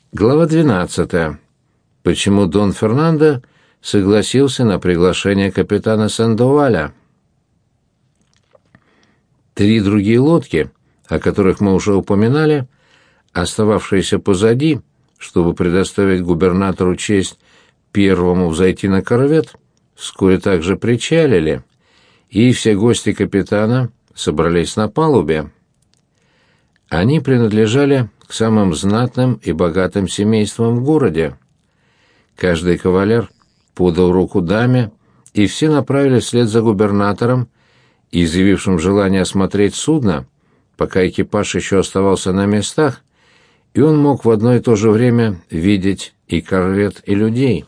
Глава 12. Почему Дон Фернандо согласился на приглашение капитана Сандоваля? Три другие лодки, о которых мы уже упоминали, остававшиеся позади, чтобы предоставить губернатору честь первому взойти на корвет, вскоре также причалили, и все гости капитана собрались на палубе. Они принадлежали к самым знатным и богатым семействам в городе. Каждый кавалер подал руку даме, и все направились вслед за губернатором, изъявившим желание осмотреть судно, пока экипаж еще оставался на местах, и он мог в одно и то же время видеть и корвет, и людей.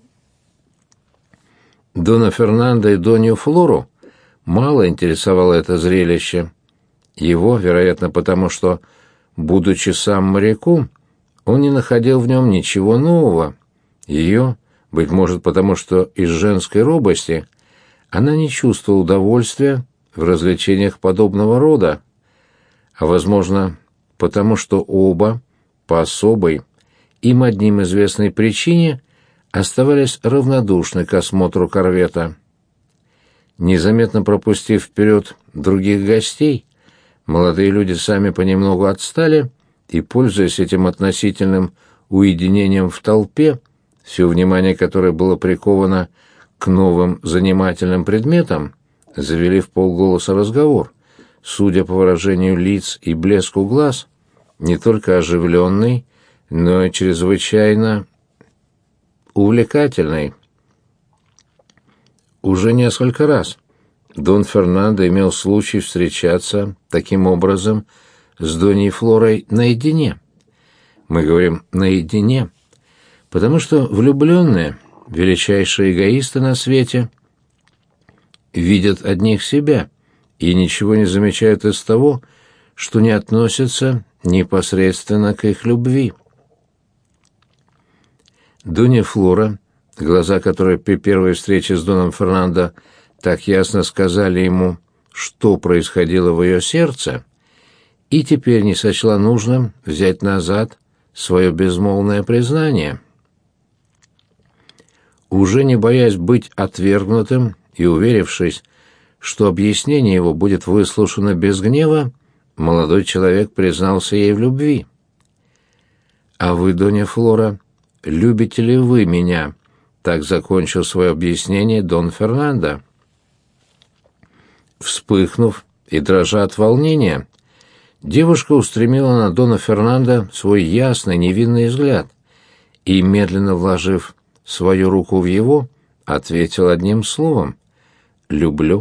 Дона Фернандо и Донью Флору мало интересовало это зрелище. Его, вероятно, потому что, будучи сам моряком, он не находил в нем ничего нового. Ее, быть может, потому что из женской робости она не чувствовала удовольствия в развлечениях подобного рода, а, возможно, потому что оба, по особой, им одним известной причине, оставались равнодушны к осмотру корвета. Незаметно пропустив вперед других гостей, молодые люди сами понемногу отстали и, пользуясь этим относительным уединением в толпе, все внимание которое было приковано к новым занимательным предметам, завели вполголоса разговор, судя по выражению лиц и блеску глаз, не только оживленный, но и чрезвычайно увлекательный. Уже несколько раз Дон Фернандо имел случай встречаться таким образом с Доньей Флорой наедине. Мы говорим «наедине», потому что влюбленные, величайшие эгоисты на свете, видят одних себя и ничего не замечают из того, что не относится непосредственно к их любви. Донья Флора, глаза которой при первой встрече с Доном Фернандо так ясно сказали ему, что происходило в ее сердце, и теперь не сочла нужным взять назад свое безмолвное признание. Уже не боясь быть отвергнутым и уверившись, что объяснение его будет выслушано без гнева, молодой человек признался ей в любви. «А вы, Донья Флора, любите ли вы меня?» — так закончил свое объяснение Дон Фернандо. Вспыхнув и дрожа от волнения, девушка устремила на Дона Фернандо свой ясный, невинный взгляд и, медленно вложив свою руку в его, ответил одним словом: «Люблю».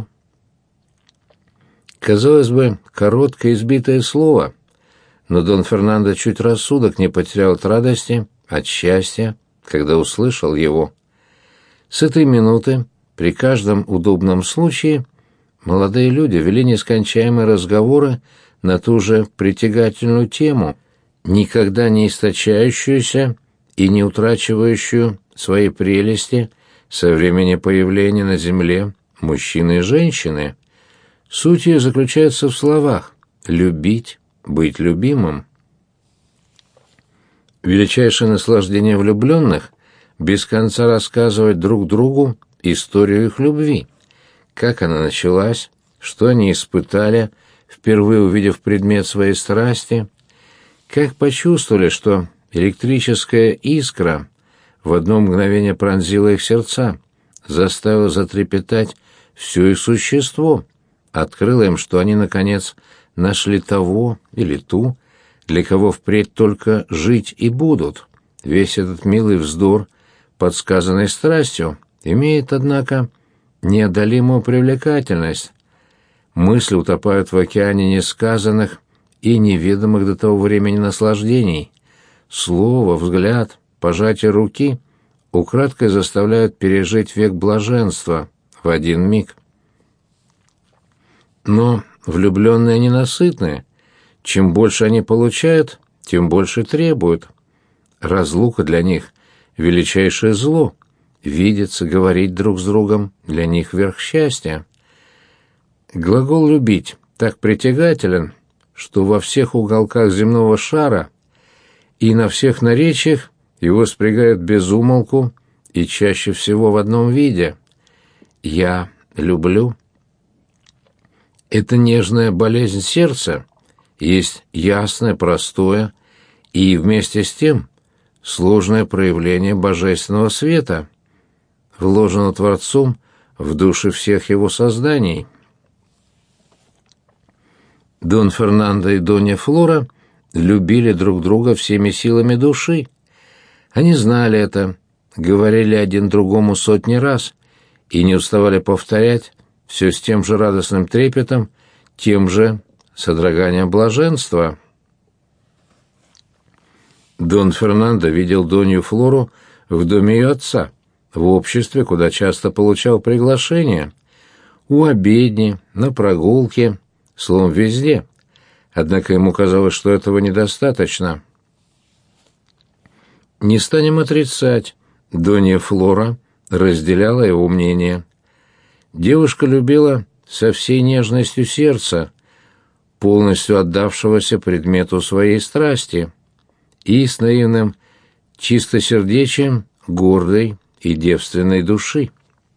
Казалось бы, короткое избитое слово, но Дон Фернандо чуть рассудок не потерял от радости, от счастья, когда услышал его. С этой минуты, при каждом удобном случае, молодые люди вели нескончаемые разговоры на ту же притягательную тему, никогда не источающуюся и не утрачивающую своей прелести со времени появления на земле мужчины и женщины. Суть ее заключается в словах «любить», «быть любимым». Величайшее наслаждение влюбленных — без конца рассказывать друг другу историю их любви, как она началась, что они испытали, впервые увидев предмет своей страсти, как почувствовали, что электрическая искра в одно мгновение пронзила их сердца, заставила затрепетать все их существо, открыла им, что они, наконец, нашли того или ту, для кого впредь только жить и будут. Весь этот милый вздор, подсказанный страстью, имеет, однако, неодолимую привлекательность. Мысли утопают в океане несказанных и неведомых до того времени наслаждений. Слово, взгляд, пожатие руки украдкой заставляют пережить век блаженства в один миг. Но влюбленные ненасытные. Чем больше они получают, тем больше требуют. Разлука для них — величайшее зло. Видеться, говорить друг с другом — для них верх счастья. Глагол «любить» так притягателен, что во всех уголках земного шара и на всех наречиях его спрягают без умолку и чаще всего в одном виде. «Я люблю». Это нежная болезнь сердца есть ясное, простое и вместе с тем сложное проявление божественного света, вложено Творцом в души всех его созданий. Дон Фернандо и Донья Флора любили друг друга всеми силами души. Они знали это, говорили один другому сотни раз и не уставали повторять все с тем же радостным трепетом, тем же содроганием блаженства. Дон Фернандо видел Донью Флору в доме ее отца, в обществе, куда часто получал приглашения, у обедни, на прогулке, словом, везде. Однако ему казалось, что этого недостаточно. Не станем отрицать, Донья Флора разделяла его мнение. Девушка любила со всей нежностью сердца, полностью отдавшегося предмету своей страсти, и с наивным чистосердечием гордой и девственной души.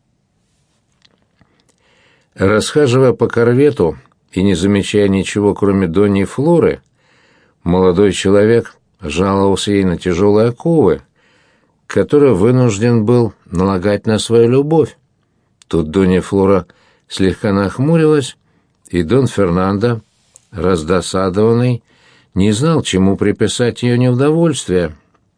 Расхаживая по корвету и не замечая ничего, кроме Доньи Флоры, молодой человек жаловался ей на тяжелые оковы, которые вынужден был налагать на свою любовь. Тут Донья Флора слегка нахмурилась, и Дон Фернандо, раздосадованный, не знал, чему приписать ее неудовольствие.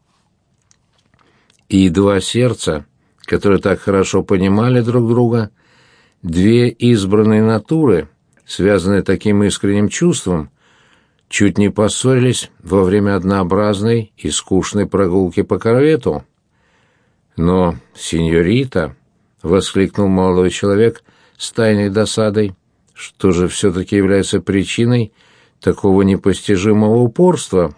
И два сердца, которые так хорошо понимали друг друга, две избранные натуры, связанные таким искренним чувством, чуть не поссорились во время однообразной и скучной прогулки по корвету. «Но, сеньорита», — воскликнул молодой человек с тайной досадой, — «что же все-таки является причиной такого непостижимого упорства?»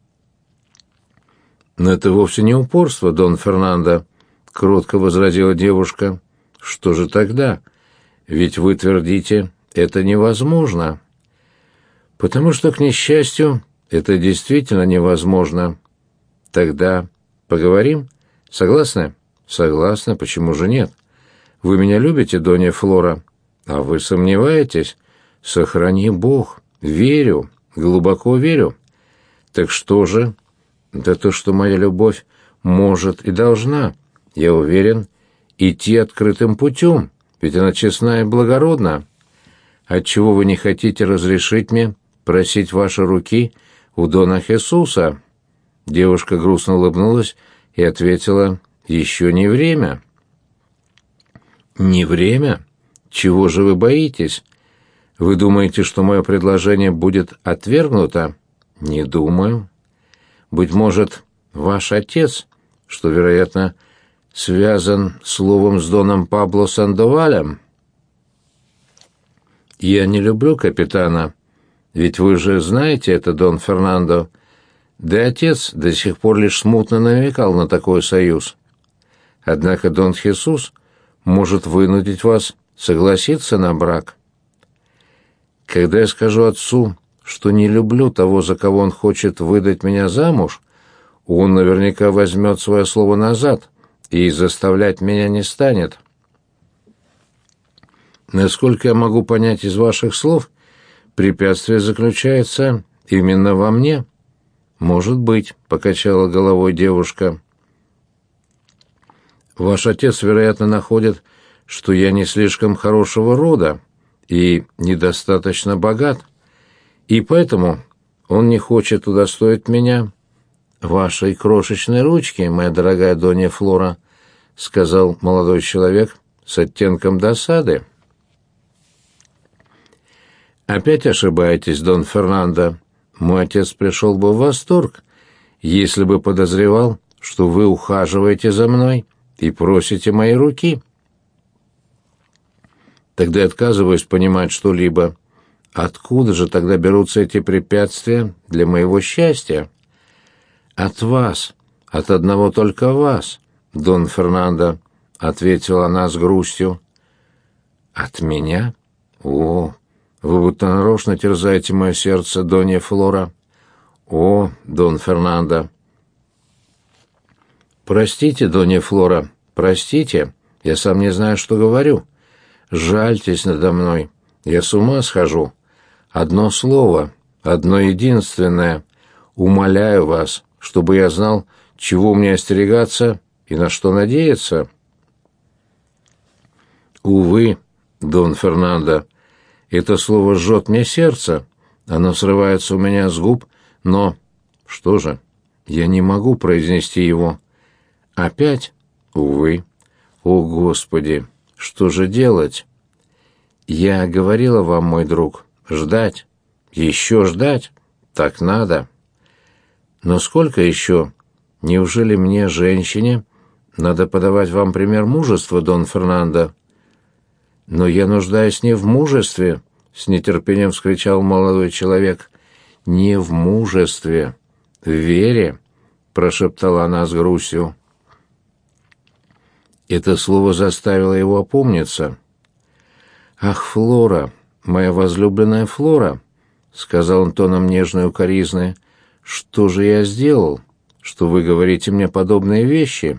«Но это вовсе не упорство, Дон Фернандо», — кротко возразила девушка. «Что же тогда? Ведь вы твердите, это невозможно». «Потому что, к несчастью, это действительно невозможно». «Тогда поговорим? Согласны?» «Согласна, почему же нет? Вы меня любите, Донья Флора?» «А вы сомневаетесь?» «Сохрани Бог. Верю, глубоко верю». «Так что же?» «Да то, что моя любовь может и должна, я уверен, идти открытым путем, ведь она честна и благородна. Отчего вы не хотите разрешить мне просить ваши руки у Дона Хесуса?» Девушка грустно улыбнулась и ответила: «Еще не время». «Не время? Чего же вы боитесь? Вы думаете, что мое предложение будет отвергнуто?» «Не думаю. Быть может, ваш отец, что, вероятно, связан словом с Доном Пабло Сандовалем?» «Я не люблю капитана, ведь вы же знаете это, Дон Фернандо. Да и отец до сих пор лишь смутно намекал на такой союз. Однако Дон Хесус может вынудить вас согласиться на брак. Когда я скажу отцу, что не люблю того, за кого он хочет выдать меня замуж, он наверняка возьмет свое слово назад и заставлять меня не станет. Насколько я могу понять из ваших слов, препятствие заключается именно во мне». «Может быть», — покачала головой девушка. «Ваш отец, вероятно, находит, что я не слишком хорошего рода и недостаточно богат, и поэтому он не хочет удостоить меня вашей крошечной ручки, моя дорогая Донья Флора», — сказал молодой человек с оттенком досады. «Опять ошибаетесь, Дон Фернандо. Мой отец пришел бы в восторг, если бы подозревал, что вы ухаживаете за мной и просите моей руки». «Тогда я отказываюсь понимать что-либо. Откуда же тогда берутся эти препятствия для моего счастья?» «От вас, от одного только вас, Дон Фернандо», — ответила она с грустью. «От меня? О, вы будто нарочно терзаете мое сердце, Донья Флора». «О, Дон Фернандо, Простите, Донья Флора, простите, я сам не знаю, что говорю. Жальтесь надо мной, я с ума схожу. Одно слово, одно единственное. Умоляю вас, чтобы я знал, чего мне остерегаться и на что надеяться. Увы, Дон Фернандо, это слово жжет мне сердце, оно срывается у меня с губ, но... Что же, я не могу произнести его. Опять? Увы. О, Господи, что же делать? Я говорила вам, мой друг, ждать. Еще ждать? Так надо. Но сколько еще? Неужели мне, женщине, надо подавать вам пример мужества, Дон Фернандо? Но я нуждаюсь не в мужестве, с нетерпением вскричал молодой человек. Не в мужестве, в вере, прошептала она с грустью. Это слово заставило его опомниться. «Ах, Флора, моя возлюбленная Флора», — сказал он тоном нежной укоризны, — «что же я сделал, что вы говорите мне подобные вещи?»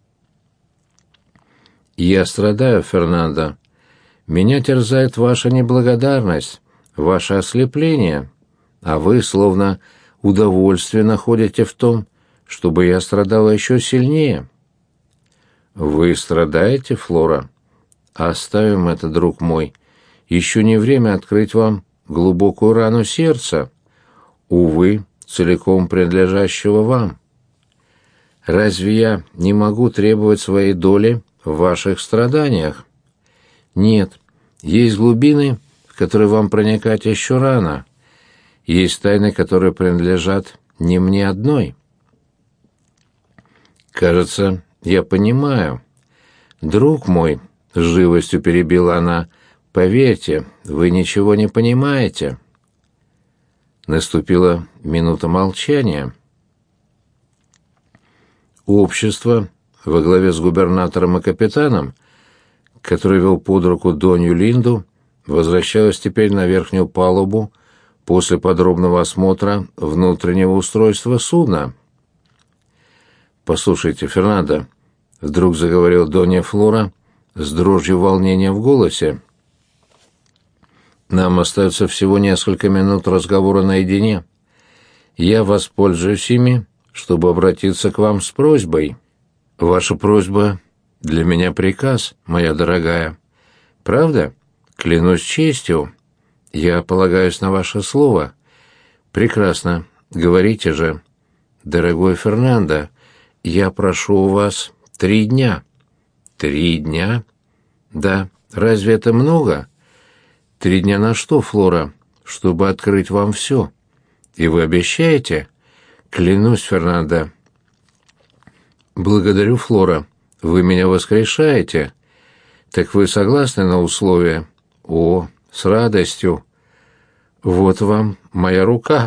«Я страдаю, Фернандо. Меня терзает ваша неблагодарность, ваше ослепление, а вы словно удовольствие находите в том, чтобы я страдала еще сильнее». «Вы страдаете, Флора? Оставим это, друг мой. Еще не время открыть вам глубокую рану сердца, увы, целиком принадлежащего вам. Разве я не могу требовать своей доли в ваших страданиях? Нет, есть глубины, в которые вам проникать еще рано. Есть тайны, которые принадлежат не мне одной. Кажется, я понимаю. Друг мой, — с живостью перебила она, — поверьте, вы ничего не понимаете». Наступила минута молчания. Общество во главе с губернатором и капитаном, который вел под руку Донью Линду, возвращалось теперь на верхнюю палубу после подробного осмотра внутреннего устройства судна. «Послушайте, Фернандо», — вдруг заговорил Донья Флора с дрожью волнения в голосе, — «нам остается всего несколько минут разговора наедине. Я воспользуюсь ими, чтобы обратиться к вам с просьбой. Ваша просьба для меня приказ, моя дорогая. Правда? Клянусь честью. Я полагаюсь на ваше слово. Прекрасно. Говорите же. Дорогой Фернандо, я прошу у вас 3 дня». 3 дня? Да. Разве это много? 3 дня на что, Флора? Чтобы открыть вам все. И вы обещаете? Клянусь, Фернандо. Благодарю, Флора. Вы меня воскрешаете. Так вы согласны на условия? О, с радостью. Вот вам моя рука.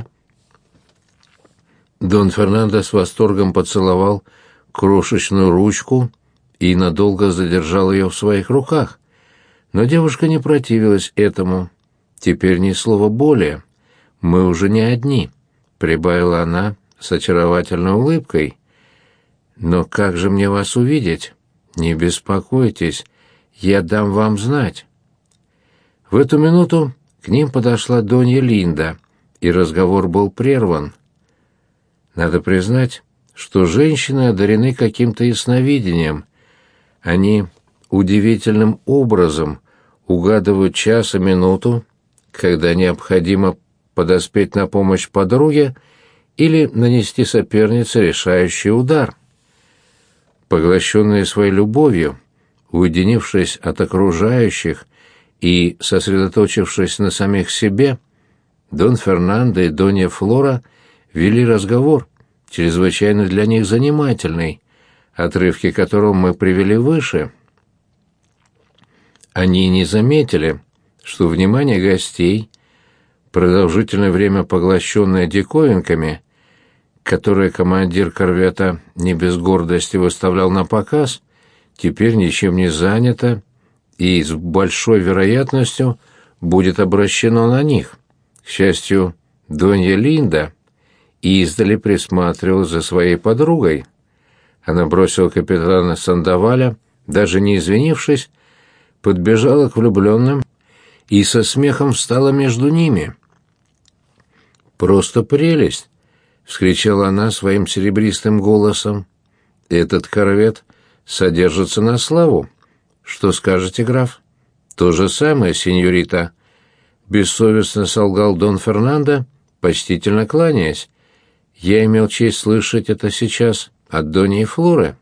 Дон Фернандо с восторгом поцеловал крошечную ручку и надолго задержал ее в своих руках. Но девушка не противилась этому. «Теперь ни слова более. Мы уже не одни», — прибавила она с очаровательной улыбкой. «Но как же мне вас увидеть? Не беспокойтесь, я дам вам знать». В эту минуту к ним подошла Донья Линда, и разговор был прерван. Надо признать, что женщины одарены каким-то ясновидением. Они удивительным образом угадывают час и минуту, когда необходимо подоспеть на помощь подруге или нанести сопернице решающий удар. Поглощенные своей любовью, уединившись от окружающих и сосредоточившись на самих себе, Дон Фернандо и Донья Флора вели разговор, чрезвычайно для них занимательный, отрывки которого мы привели выше. Они не заметили, что внимание гостей, продолжительное время поглощенное диковинками, которые командир корвета не без гордости выставлял на показ, теперь ничем не занято и с большой вероятностью будет обращено на них. К счастью, Донья Линда издали присматривала за своей подругой. Она бросила капитана Сандоваля, даже не извинившись, подбежала к влюбленным и со смехом встала между ними. «Просто прелесть!» — вскричала она своим серебристым голосом. «Этот корвет содержится на славу. Что скажете, граф?» «То же самое, сеньорита», — бессовестно солгал Дон Фернандо, почтительно кланяясь. «Я имел честь слышать это сейчас от Доньи Флоры».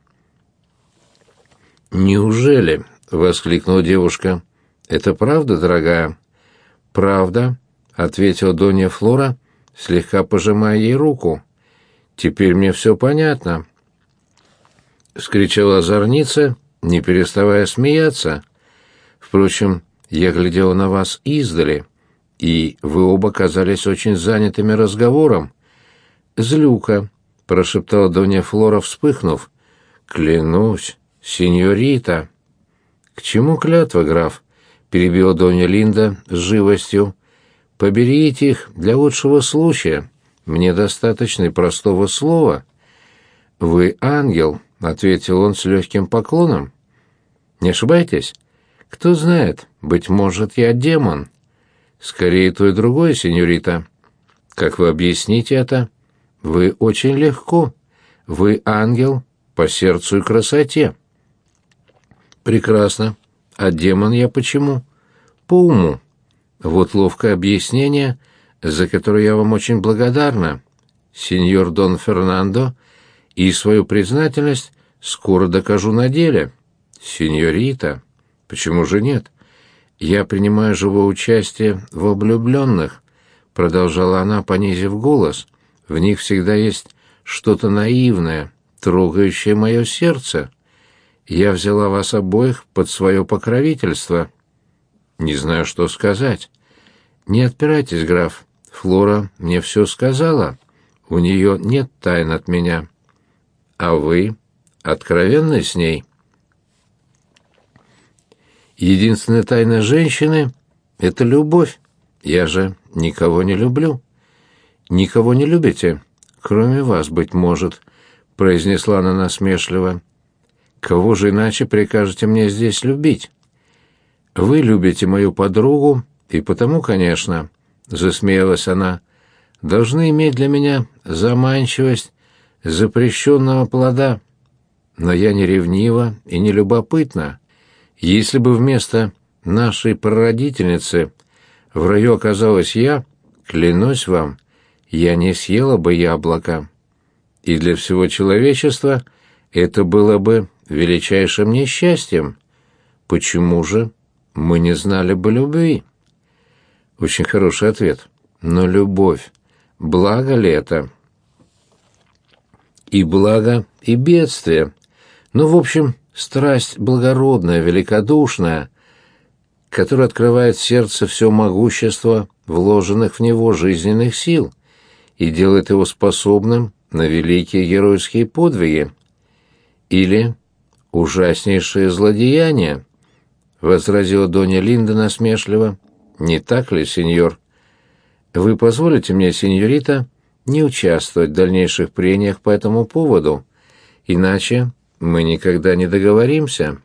«Неужели?» — воскликнула девушка. «Это правда, дорогая?» «Правда», — ответила Донья Флора, слегка пожимая ей руку. «Теперь мне все понятно», — вскричала озорница, не переставая смеяться. «Впрочем, я глядела на вас издали, и вы оба казались очень занятыми разговором». «Злюка», — прошептала Донья Флора, вспыхнув. «Клянусь, сеньорита». «К чему клятва, граф?» — перебила Донья Линда с живостью. «Поберите их для лучшего случая. Мне достаточно и простого слова». «Вы ангел», — ответил он с легким поклоном. «Не ошибаетесь? Кто знает, быть может, я демон». «Скорее то и другое, сеньорита». «Как вы объясните это?» «Вы очень легко. Вы ангел по сердцу и красоте». «Прекрасно. А демон я почему?» «По уму. Вот ловкое объяснение, за которое я вам очень благодарна, сеньор Дон Фернандо, и свою признательность скоро докажу на деле». «Сеньорита, почему же нет? Я принимаю живое участие в влюбленных», — продолжала она, понизив голос. «В них всегда есть что-то наивное, трогающее мое сердце. Я взяла вас обоих под свое покровительство». «Не знаю, что сказать». «Не отпирайтесь, граф. Флора мне все сказала. У нее нет тайн от меня». «А вы откровенны с ней?» «Единственная тайна женщины — это любовь. Я же никого не люблю». «Никого не любите? Кроме вас, быть может», — произнесла она насмешливо. «Кого же иначе прикажете мне здесь любить?» «Вы любите мою подругу, и потому, конечно», — засмеялась она, — «должны иметь для меня заманчивость запрещенного плода. Но я не ревнива и не любопытна. Если бы вместо нашей прародительницы в раю оказалась я, клянусь вам, я не съела бы яблоко. И для всего человечества это было бы величайшим несчастьем. Почему же мы не знали бы любви?» Очень хороший ответ. Но любовь, благо ли это? И благо, и бедствие. Ну, в общем, страсть благородная, великодушная, которая открывает в сердце все могущество вложенных в него жизненных сил и делает его способным на великие геройские подвиги. Или ужаснейшее злодеяние, — возразила Донья Линда насмешливо. «Не так ли, сеньор? Вы позволите мне, сеньорита, не участвовать в дальнейших прениях по этому поводу, иначе мы никогда не договоримся».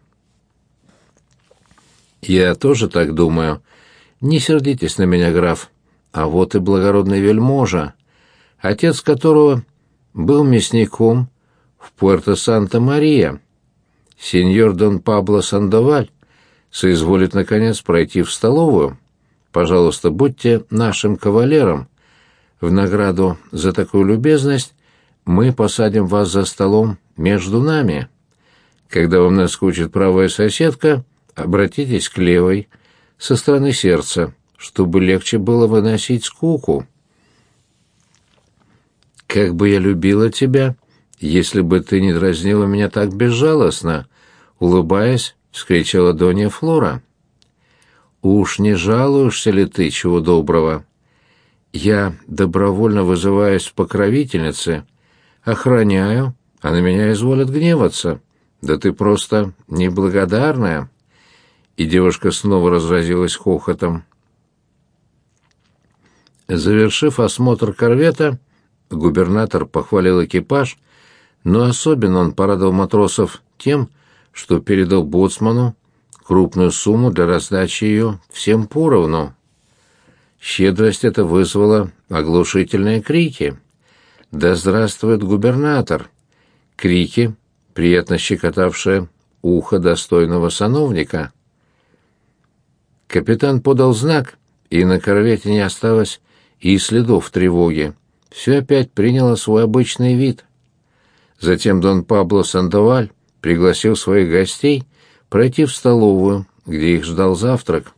«Я тоже так думаю. Не сердитесь на меня, граф. А вот и благородный вельможа, отец которого был мясником в Пуэрто-Санта-Мария. Сеньор Дон Пабло Сандоваль соизволит, наконец, пройти в столовую. Пожалуйста, будьте нашим кавалером. В награду за такую любезность мы посадим вас за столом между нами. Когда вам наскучит правая соседка, обратитесь к левой, со стороны сердца, чтобы легче было выносить скуку». «Как бы я любила тебя, если бы ты не дразнила меня так безжалостно», — улыбаясь, вскричала Донья Флора. «Уж не жалуешься ли ты, чего доброго? Я добровольно вызываюсь в покровительнице, охраняю, а на меня изволят гневаться. Да ты просто неблагодарная». И девушка снова разразилась хохотом. Завершив осмотр корвета, губернатор похвалил экипаж, Но особенно он порадовал матросов тем, что передал боцману крупную сумму для раздачи ее всем поровну. Щедрость эта вызвала оглушительные крики. «Да здравствует губернатор!» Крики, приятно щекотавшие ухо достойного сановника. Капитан подал знак, и на корвете не осталось и следов тревоги. Все опять приняло свой обычный вид. Затем Дон Пабло Сандоваль пригласил своих гостей пройти в столовую, где их ждал завтрак.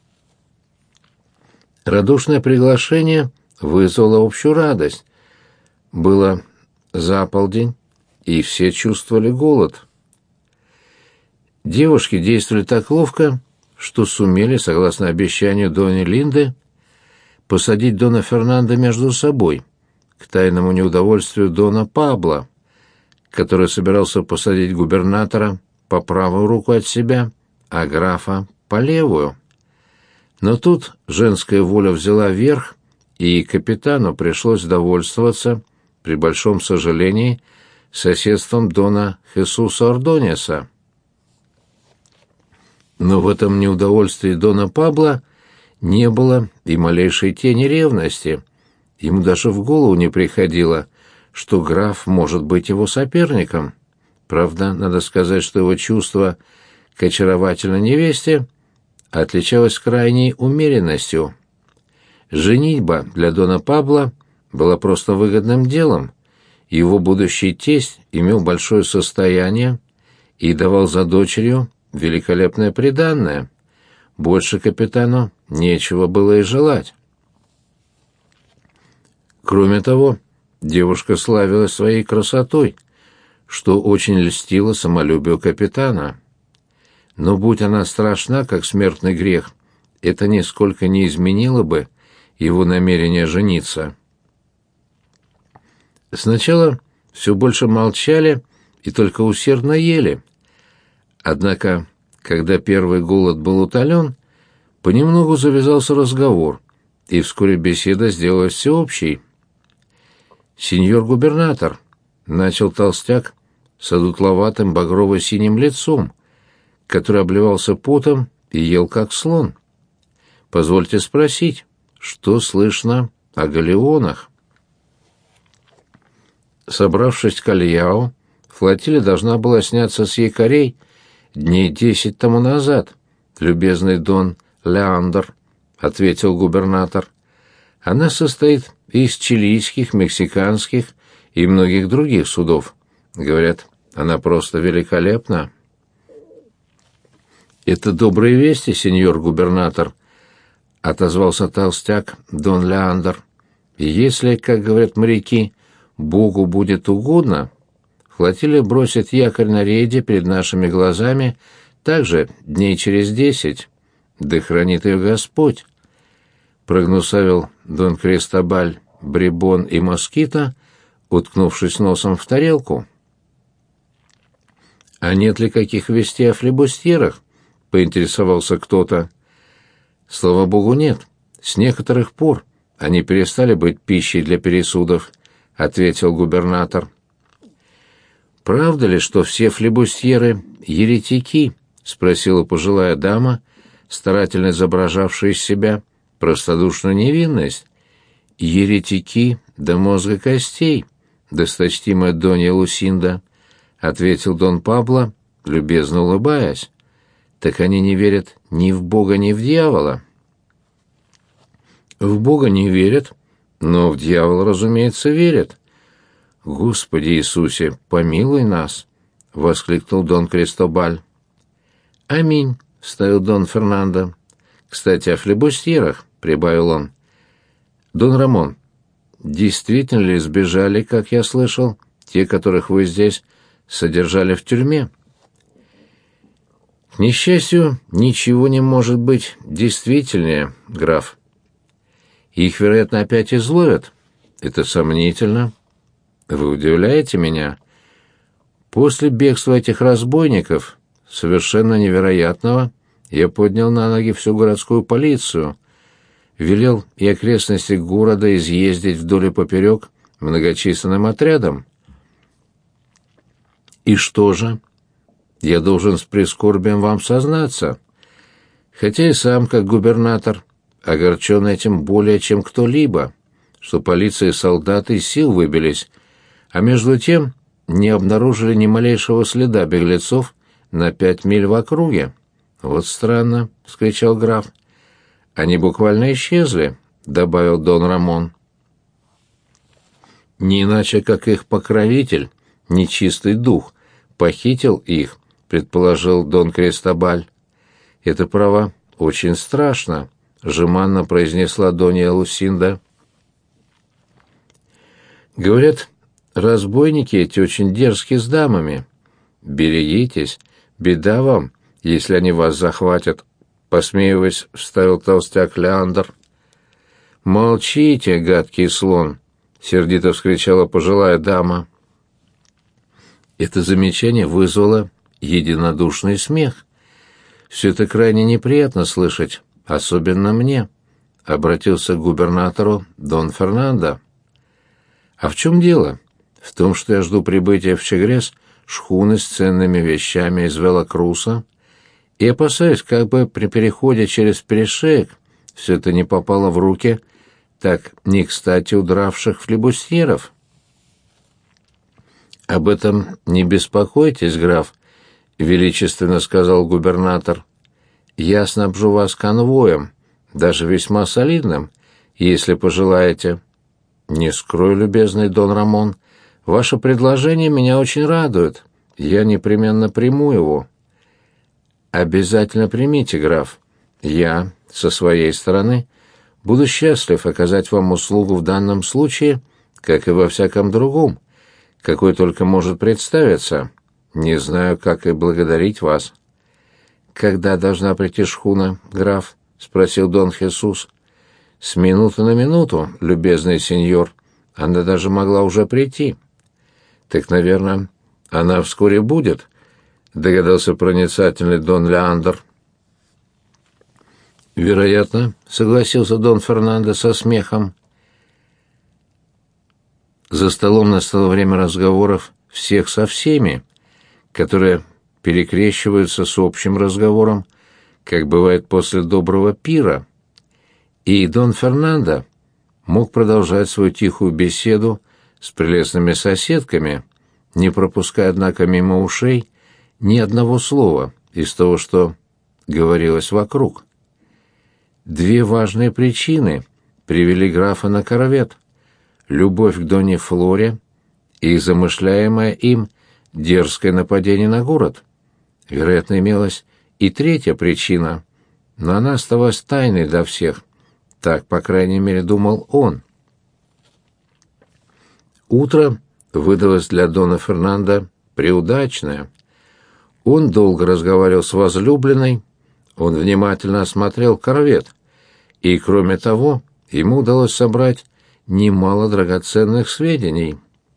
Радушное приглашение вызвало общую радость. Было за полдень, и все чувствовали голод. Девушки действовали так ловко, что сумели, согласно обещанию Дони Линды, посадить Дона Фернандо между собой, к тайному неудовольствию Дона Пабло, который собирался посадить губернатора по правую руку от себя, а графа по левую. Но тут женская воля взяла верх, и капитану пришлось довольствоваться, при большом сожалении, соседством Дона Хесуса Ордонеса. Но в этом неудовольствии Дона Пабло не было и малейшей тени ревности. Ему даже в голову не приходило, что граф может быть его соперником. Правда, надо сказать, что его чувство к очаровательной невесте отличалось крайней умеренностью. Женитьба для Дона Пабло была просто выгодным делом. Его будущий тесть имел большое состояние и давал за дочерью великолепное приданое. Больше капитану нечего было и желать. Кроме того, девушка славилась своей красотой, что очень льстило самолюбию капитана. Но будь она страшна, как смертный грех, это нисколько не изменило бы его намерение жениться. Сначала все больше молчали и только усердно ели. Однако, когда первый голод был утолен, понемногу завязался разговор, и вскоре беседа сделалась всеобщей. «Сеньор губернатор», — начал толстяк с одутловатым багрово-синим лицом, который обливался потом и ел как слон. «Позвольте спросить, что слышно о галеонах?» Собравшись к Кальяо, флотилия должна была сняться с якорей дней 10 тому назад, любезный Дон Леандр, — ответил губернатор. Она состоит из чилийских, мексиканских и многих других судов. Говорят, она просто великолепна. «Это добрые вести, сеньор губернатор», — отозвался толстяк Дон Леандр. «И если, как говорят моряки, Богу будет угодно, флотилия бросит якорь на рейде перед нашими глазами также дней через 10. Да хранит ее Господь», — прогнусавил Дон Кристобаль Брибон и Москита, уткнувшись носом в тарелку. «А нет ли каких вестей о флебустьерах?» — поинтересовался кто-то. «Слава богу, нет. С некоторых пор они перестали быть пищей для пересудов», — ответил губернатор. «Правда ли, что все флебустьеры — еретики?» — спросила пожилая дама, старательно изображавшая из себя простодушную невинность. «Еретики до мозга костей, досточтимая Донья Лусинда», — ответил Дон Пабло, любезно улыбаясь. «Так они не верят ни в Бога, ни в дьявола». «В Бога не верят, но в дьявола, разумеется, верят». «Господи Иисусе, помилуй нас!» — воскликнул Дон Кристобаль. «Аминь», — вставил Дон Фернандо. «Кстати, о флебустьерах», — прибавил он. «Дон Рамон, действительно ли сбежали, как я слышал, те, которых вы здесь содержали в тюрьме?» «К несчастью, ничего не может быть действительнее, граф. Их, вероятно, опять изловят. Это сомнительно. Вы удивляете меня. После бегства этих разбойников, совершенно невероятного, я поднял на ноги всю городскую полицию, велел и окрестности города изъездить вдоль и поперек многочисленным отрядом. И что же? Я должен с прискорбием вам сознаться, хотя и сам, как губернатор, огорчен этим более, чем кто-либо, что полиция и солдаты из сил выбились, а между тем не обнаружили ни малейшего следа беглецов на 5 миль в округе. «Вот странно», — вскричал граф. «Они буквально исчезли», — добавил Дон Рамон. «Не иначе, как их покровитель, нечистый дух, похитил их», — предположил Дон Кристобаль. «Это, право, очень страшно», — жеманно произнесла Донья Лусинда. «Говорят, разбойники эти очень дерзки с дамами. Берегитесь, беда вам, если они вас захватят», — посмеиваясь, вставил толстяк Леандр. «Молчите, гадкий слон», — сердито вскричала пожилая дама. Это замечание вызвало единодушный смех. «Все это крайне неприятно слышать, особенно мне», — обратился к губернатору Дон Фернандо. «А в чем дело?» «В том, что я жду прибытия в Чегрес шхуны с ценными вещами из Велакруса, и опасаюсь, как бы при переходе через перешеек все это не попало в руки так не кстати удравших флибустьеров». «Об этом не беспокойтесь, граф», — величественно сказал губернатор. «Я снабжу вас конвоем, даже весьма солидным, если пожелаете». «Не скрою, любезный Дон Рамон, ваше предложение меня очень радует. Я непременно приму его». «Обязательно примите, граф. Я, со своей стороны, буду счастлив оказать вам услугу в данном случае, как и во всяком другом, какой только может представиться. Не знаю, как и благодарить вас». «Когда должна прийти шхуна, граф?» — спросил Дон Хесус. «С минуты на минуту, любезный сеньор. Она даже могла уже прийти». «Так, наверное, она вскоре будет», — догадался проницательный Дон Леандр. «Вероятно», — согласился Дон Фернандо со смехом. За столом настало время разговоров всех со всеми, которые перекрещиваются с общим разговором, как бывает после доброго пира. И Дон Фернандо мог продолжать свою тихую беседу с прелестными соседками, не пропуская, однако, мимо ушей ни одного слова из того, что говорилось вокруг. Две важные причины привели графа на корвет: любовь к Донне Флоре и замышляемое им дерзкое нападение на город. Вероятно, имелась и третья причина, но она оставалась тайной для всех. Так, по крайней мере, думал он. Утро выдалось для Дона Фернандо преудачное. Он долго разговаривал с возлюбленной, он внимательно осмотрел корвет, и, кроме того, ему удалось собрать немало драгоценных сведений.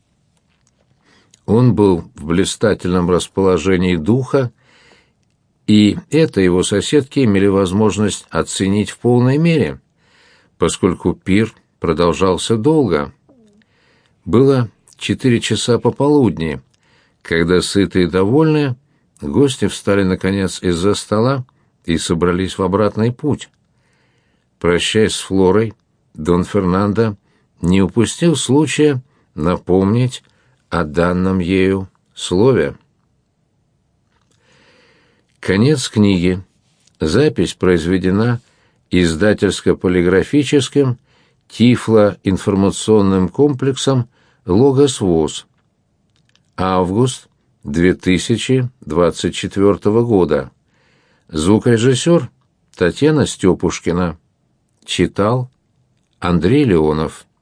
Он был в блистательном расположении духа, и это его соседки имели возможность оценить в полной мере, поскольку пир продолжался долго. Было 4 часа пополудни, когда, сытые и довольные, гости встали, наконец, из-за стола и собрались в обратный путь. Прощаясь с Флорой, Дон Фернандо не упустил случая напомнить о данном ею слове. Конец книги. Запись произведена издательско-полиграфическим тифло-информационным комплексом «Логос ВОС». Август 2024 года. Звукорежиссер Татьяна Степушкина. Читал Андрей Леонов.